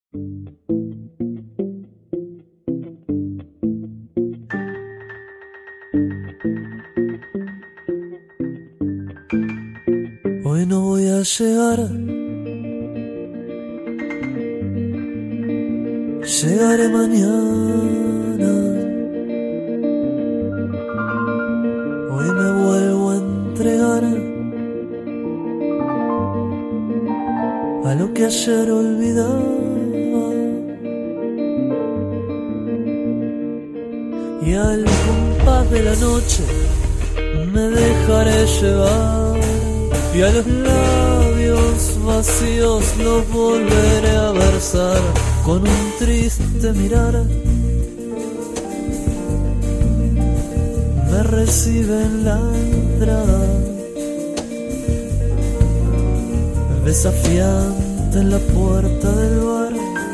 Hoy no voy a llegar, llegaré mañana. Hoy me vuelvo a entregar a lo que ayer olvidaba, y al compás de la noche me dejaré llevar, y a los labios vacíos los volveré a versar con un triste mirar. Me recibe en la entrada, desafiante en la puerta del bar,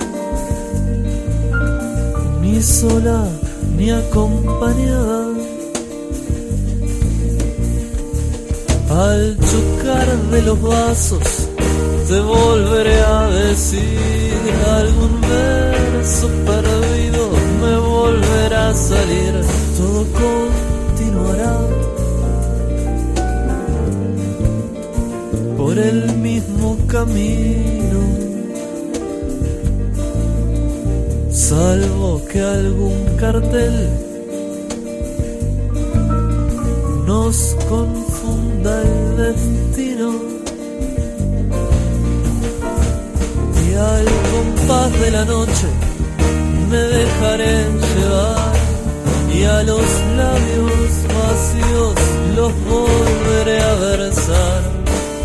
ni sola ni acompañada. Al chocar de los vasos te volveré a decir algún verso perdido, me volverá a salir. Todo continuará por el mismo camino, salvo que algún cartel nos confunda el destino, y al compás de la noche me dejaré llevar, y a los labios vacíos los volveré a versar.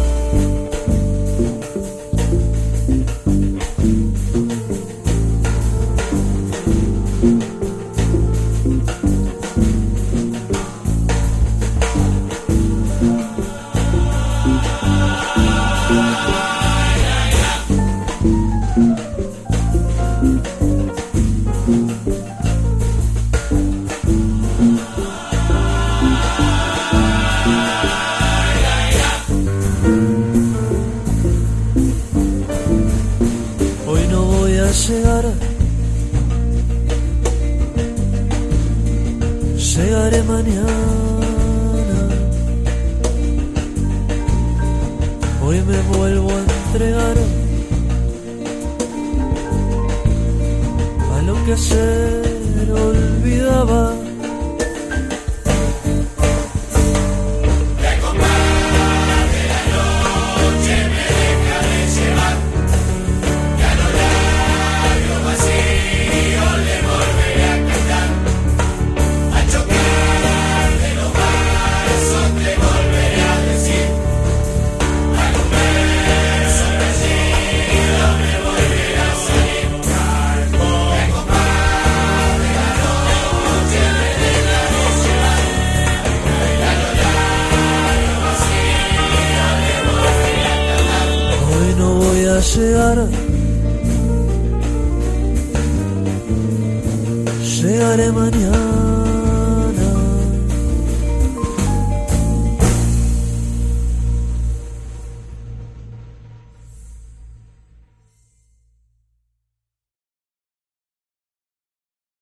Llegaré mañana. Hoy me vuelvo a entregar a lo que ayer olvidaba. Llegar, llegaré mañana.